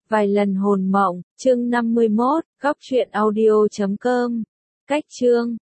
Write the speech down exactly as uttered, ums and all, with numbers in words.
Vài lần hồn mộng, chương năm mươi mốt, góc truyện audio chấm com. Cách chương